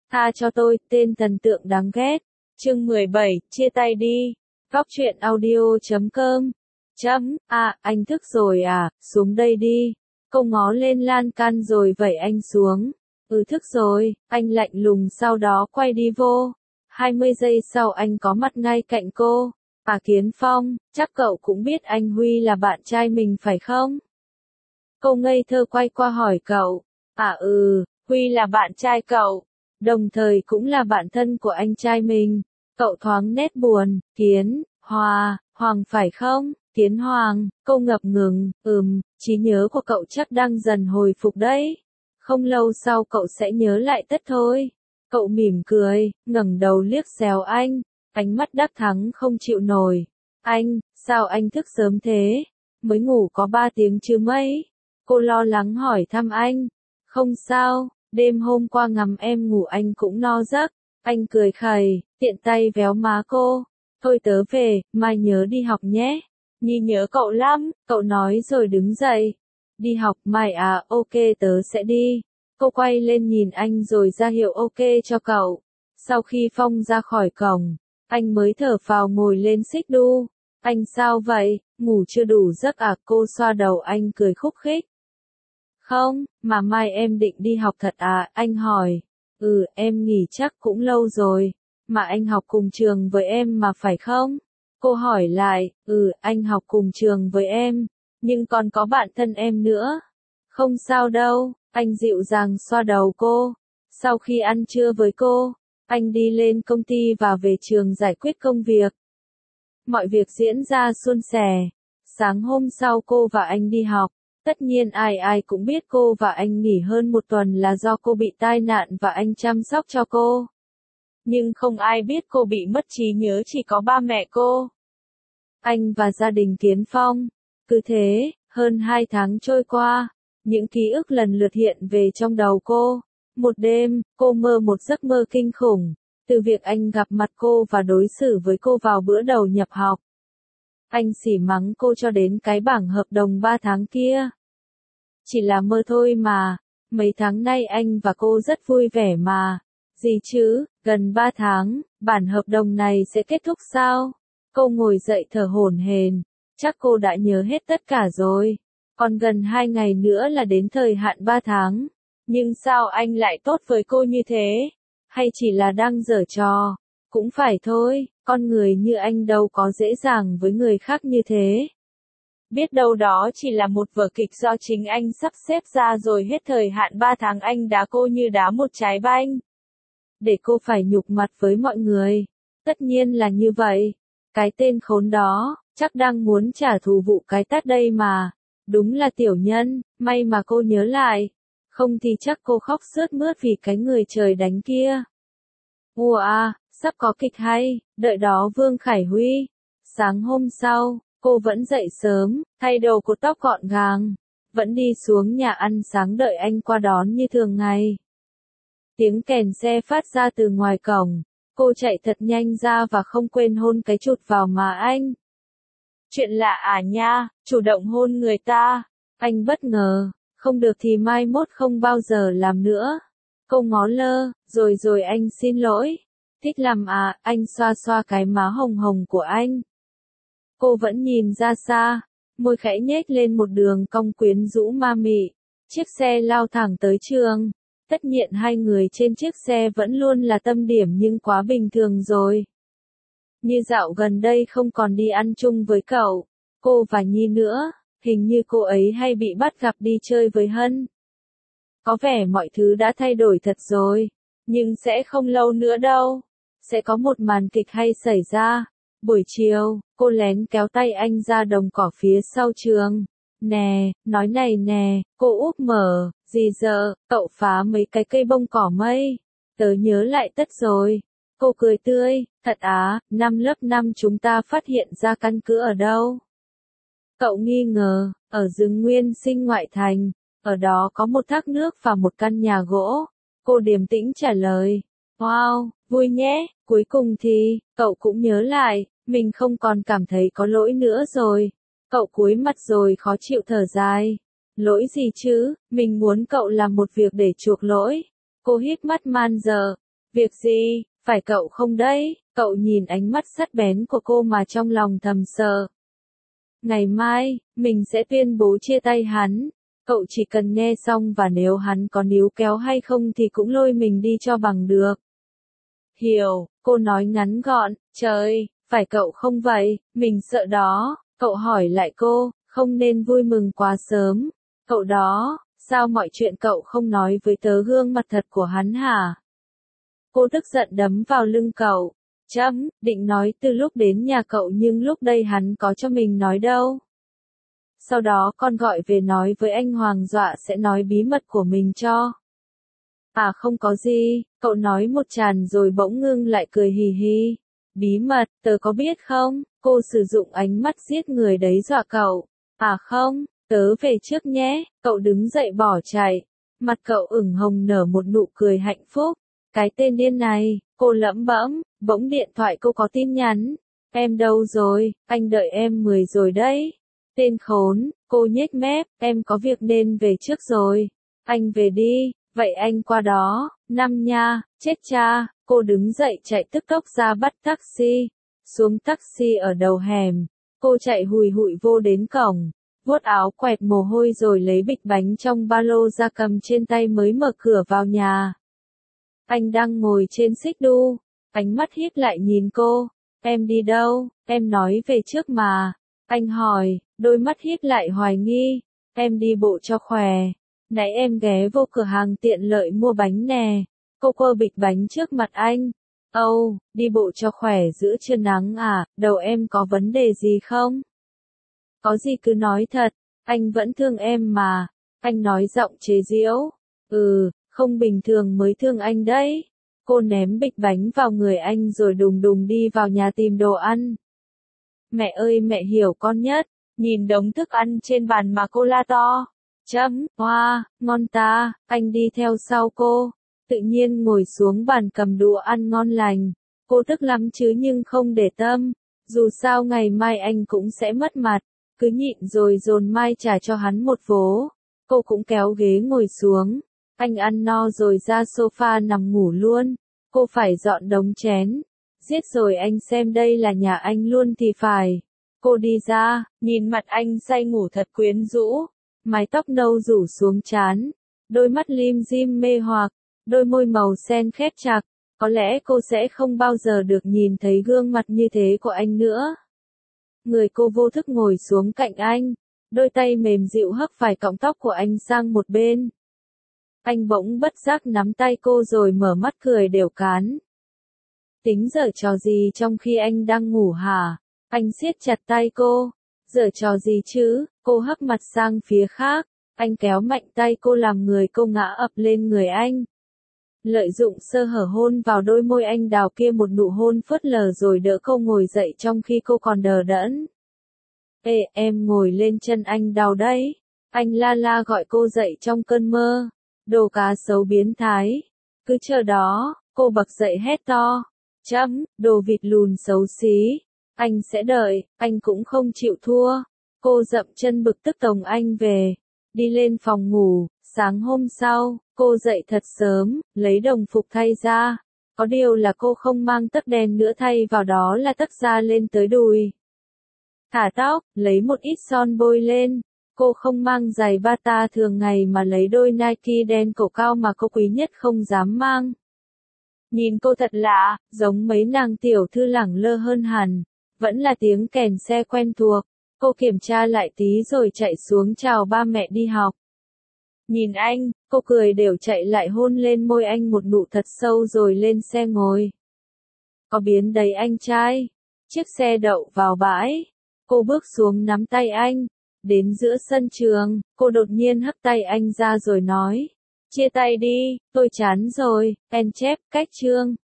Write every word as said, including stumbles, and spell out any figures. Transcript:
Tha cho tôi, tên thần tượng đáng ghét. Chương mười bảy, chia tay đi. Góc truyện audio chấm com. Chấm, à, anh thức rồi à, xuống đây đi. Cô ngó lên lan can rồi vẩy anh xuống. Ừ thức rồi, anh lạnh lùng sau đó quay đi vô. hai mươi giây sau anh có mặt ngay cạnh cô. À Kiến Phong, chắc cậu cũng biết anh Huy là bạn trai mình phải không? Cô ngây thơ quay qua hỏi cậu. À ừ, Huy là bạn trai cậu. Đồng thời cũng là bạn thân của anh trai mình. Cậu thoáng nét buồn, Kiến, Hòa, Hoàng phải không? Kiến Hoàng, cô ngập ngừng, ừm, trí nhớ của cậu chắc đang dần hồi phục đấy. Không lâu sau cậu sẽ nhớ lại tất thôi. Cậu mỉm cười, ngẩng đầu liếc xéo anh, ánh mắt đắc thắng không chịu nổi. Anh, sao anh thức sớm thế? Mới ngủ có ba tiếng chứ mấy? Cô lo lắng hỏi thăm anh. Không sao, đêm hôm qua ngắm em ngủ anh cũng no giấc. Anh cười khẩy, tiện tay véo má cô. Thôi tớ về, mai nhớ đi học nhé. Nhi nhớ cậu lắm, cậu nói rồi đứng dậy. Đi học mai à, ok tớ sẽ đi. Cô quay lên nhìn anh rồi ra hiệu ok cho cậu. Sau khi Phong ra khỏi cổng, anh mới thở phào ngồi lên xích đu. Anh sao vậy, ngủ chưa đủ giấc à? Cô xoa đầu anh cười khúc khích. Không, mà mai em định đi học thật à? Anh hỏi. Ừ, em nghỉ chắc cũng lâu rồi. Mà anh học cùng trường với em mà phải không? Cô hỏi lại. Ừ, anh học cùng trường với em. Nhưng còn có bạn thân em nữa. Không sao đâu, anh dịu dàng xoa đầu cô. Sau khi ăn trưa với cô, anh đi lên công ty và về trường giải quyết công việc. Mọi việc diễn ra suôn sẻ. Sáng hôm sau cô và anh đi học. Tất nhiên ai ai cũng biết cô và anh nghỉ hơn một tuần là do cô bị tai nạn và anh chăm sóc cho cô. Nhưng không ai biết cô bị mất trí nhớ, chỉ có ba mẹ cô. Anh và gia đình Kiến Phong. Cứ thế, hơn hai tháng trôi qua, những ký ức lần lượt hiện về trong đầu cô. Một đêm, cô mơ một giấc mơ kinh khủng. Từ việc anh gặp mặt cô và đối xử với cô vào bữa đầu nhập học. Anh xỉ mắng cô cho đến cái bảng hợp đồng ba tháng kia. Chỉ là mơ thôi mà, mấy tháng nay anh và cô rất vui vẻ mà. Gì chứ, gần ba tháng, bản hợp đồng này sẽ kết thúc sao? Cô ngồi dậy thở hổn hển, chắc cô đã nhớ hết tất cả rồi. Còn gần hai ngày nữa là đến thời hạn ba tháng. Nhưng sao anh lại tốt với cô như thế? Hay chỉ là đang giở trò? Cũng phải thôi, con người như anh đâu có dễ dàng với người khác như thế. Biết đâu đó chỉ là một vở kịch do chính anh sắp xếp ra rồi hết thời hạn ba tháng anh đá cô như đá một trái banh. Để cô phải nhục mặt với mọi người. Tất nhiên là như vậy. Cái tên khốn đó, chắc đang muốn trả thù vụ cái tát đây mà. Đúng là tiểu nhân, may mà cô nhớ lại. Không thì chắc cô khóc sướt mướt vì cái người trời đánh kia. Ủa à, sắp có kịch hay, đợi đó Vương Khải Huy. Sáng hôm sau, cô vẫn dậy sớm, thay đồ cột tóc gọn gàng. Vẫn đi xuống nhà ăn sáng đợi anh qua đón như thường ngày. Tiếng kèn xe phát ra từ ngoài cổng. Cô chạy thật nhanh ra và không quên hôn cái chụt vào má anh. Chuyện lạ à nha, chủ động hôn người ta. Anh bất ngờ, không được thì mai mốt không bao giờ làm nữa. Cô ngó lơ, rồi rồi anh xin lỗi. Thích làm à, anh xoa xoa cái má hồng hồng của anh. Cô vẫn nhìn ra xa, môi khẽ nhếch lên một đường cong quyến rũ ma mị. Chiếc xe lao thẳng tới trường. Tất nhiên hai người trên chiếc xe vẫn luôn là tâm điểm nhưng quá bình thường rồi. Như dạo gần đây không còn đi ăn chung với cậu, cô và Nhi nữa, hình như cô ấy hay bị bắt gặp đi chơi với Hân. Có vẻ mọi thứ đã thay đổi thật rồi, nhưng sẽ không lâu nữa đâu. Sẽ có một màn kịch hay xảy ra. Buổi chiều, cô lén kéo tay anh ra đồng cỏ phía sau trường. Nè, nói này nè, cô úp mở, gì giờ, cậu phá mấy cái cây bông cỏ mây. Tớ nhớ lại tất rồi. Cô cười tươi, thật á, năm lớp năm chúng ta phát hiện ra căn cứ ở đâu? Cậu nghi ngờ, ở rừng nguyên sinh ngoại thành, ở đó có một thác nước và một căn nhà gỗ. Cô điềm tĩnh trả lời. Wow, vui nhé, cuối cùng thì, cậu cũng nhớ lại, mình không còn cảm thấy có lỗi nữa rồi. Cậu cúi mặt rồi khó chịu thở dài. Lỗi gì chứ, mình muốn cậu làm một việc để chuộc lỗi. Cô híp mắt man dợ. Việc gì, phải cậu không đấy? Cậu nhìn ánh mắt sắc bén của cô mà trong lòng thầm sợ. Ngày mai, mình sẽ tuyên bố chia tay hắn. Cậu chỉ cần nghe xong và nếu hắn có níu kéo hay không thì cũng lôi mình đi cho bằng được. Hiểu, cô nói ngắn gọn, trời, phải cậu không vậy, mình sợ đó. Cậu hỏi lại cô, không nên vui mừng quá sớm. Cậu đó, sao mọi chuyện cậu không nói với tớ gương mặt thật của hắn hả? Cô tức giận đấm vào lưng cậu. Chấm, định nói từ lúc đến nhà cậu nhưng lúc đây hắn có cho mình nói đâu. Sau đó con gọi về nói với anh Hoàng dọa sẽ nói bí mật của mình cho. À không có gì, cậu nói một tràn rồi bỗng ngưng lại cười hì hì. Bí mật, tớ có biết không, cô sử dụng ánh mắt giết người đấy dọa cậu. À không, tớ về trước nhé, cậu đứng dậy bỏ chạy. Mặt cậu ửng hồng nở một nụ cười hạnh phúc. Cái tên điên này, cô lẩm bẩm, bỗng điện thoại cô có tin nhắn. Em đâu rồi, anh đợi em mười rồi đấy. Tên khốn, cô nhếch mép, em có việc nên về trước rồi. Anh về đi, vậy anh qua đó, năm nha, chết cha, cô đứng dậy chạy tức tốc ra bắt taxi. Xuống taxi ở đầu hẻm, cô chạy hùi hụi vô đến cổng, vuốt áo quẹt mồ hôi rồi lấy bịch bánh trong ba lô ra cầm trên tay mới mở cửa vào nhà. Anh đang ngồi trên xích đu, ánh mắt híp lại nhìn cô, em đi đâu, em nói về trước mà. Anh hỏi, đôi mắt híp lại hoài nghi, em đi bộ cho khỏe. Nãy em ghé vô cửa hàng tiện lợi mua bánh nè. Cô quơ bịch bánh trước mặt anh. Âu, oh, đi bộ cho khỏe giữa trưa nắng à, đầu em có vấn đề gì không? Có gì cứ nói thật, anh vẫn thương em mà. Anh nói giọng chế giễu. Ừ, không bình thường mới thương anh đấy. Cô ném bịch bánh vào người anh rồi đùng đùng đi vào nhà tìm đồ ăn. Mẹ ơi mẹ hiểu con nhất, nhìn đống thức ăn trên bàn mà cô la to. Chấm, hoa, wow, ngon ta, anh đi theo sau cô. Tự nhiên ngồi xuống bàn cầm đũa ăn ngon lành. Cô tức lắm chứ nhưng không để tâm. Dù sao ngày mai anh cũng sẽ mất mặt. Cứ nhịn rồi dồn mai trả cho hắn một vố. Cô cũng kéo ghế ngồi xuống. Anh ăn no rồi ra sofa nằm ngủ luôn. Cô phải dọn đống chén. Giết rồi anh xem đây là nhà anh luôn thì phải. Cô đi ra, nhìn mặt anh say ngủ thật quyến rũ. Mái tóc nâu rủ xuống trán. Đôi mắt lim dim mê hoặc. Đôi môi màu sen khép chặt. Có lẽ cô sẽ không bao giờ được nhìn thấy gương mặt như thế của anh nữa. Người cô vô thức ngồi xuống cạnh anh. Đôi tay mềm dịu hất vài cọng tóc của anh sang một bên. Anh bỗng bất giác nắm tay cô rồi mở mắt cười đều cán. Tính giở trò gì trong khi anh đang ngủ hả? Anh siết chặt tay cô. Giở trò gì chứ? Cô hất mặt sang phía khác. Anh kéo mạnh tay cô làm người cô ngã ập lên người anh. Lợi dụng sơ hở hôn vào đôi môi anh đào kia một nụ hôn phớt lờ rồi đỡ cô ngồi dậy trong khi cô còn đờ đẫn. Ê, em ngồi lên chân anh đau đấy. Anh la la gọi cô dậy trong cơn mơ. Đồ cá sấu biến thái. Cứ chờ đó, cô bật dậy hét to. Chấm, đồ vịt lùn xấu xí. Anh sẽ đợi, anh cũng không chịu thua. Cô dậm chân bực tức tồng anh về. Đi lên phòng ngủ, sáng hôm sau, cô dậy thật sớm, lấy đồng phục thay ra. Có điều là cô không mang tấc đen nữa thay vào đó là tấc da lên tới đùi. Thả tóc, lấy một ít son bôi lên. Cô không mang giày bata thường ngày mà lấy đôi Nike đen cổ cao mà cô quý nhất không dám mang. Nhìn cô thật lạ, giống mấy nàng tiểu thư lẳng lơ hơn hẳn. Vẫn là tiếng kèn xe quen thuộc. Cô kiểm tra lại tí rồi chạy xuống chào ba mẹ đi học. Nhìn anh, cô cười đều chạy lại hôn lên môi anh một nụ thật sâu rồi lên xe ngồi. Có biến đấy anh trai. Chiếc xe đậu vào bãi. Cô bước xuống nắm tay anh. Đến giữa sân trường, cô đột nhiên hất tay anh ra rồi nói. Chia tay đi, tôi chán rồi, en chép, cách chương.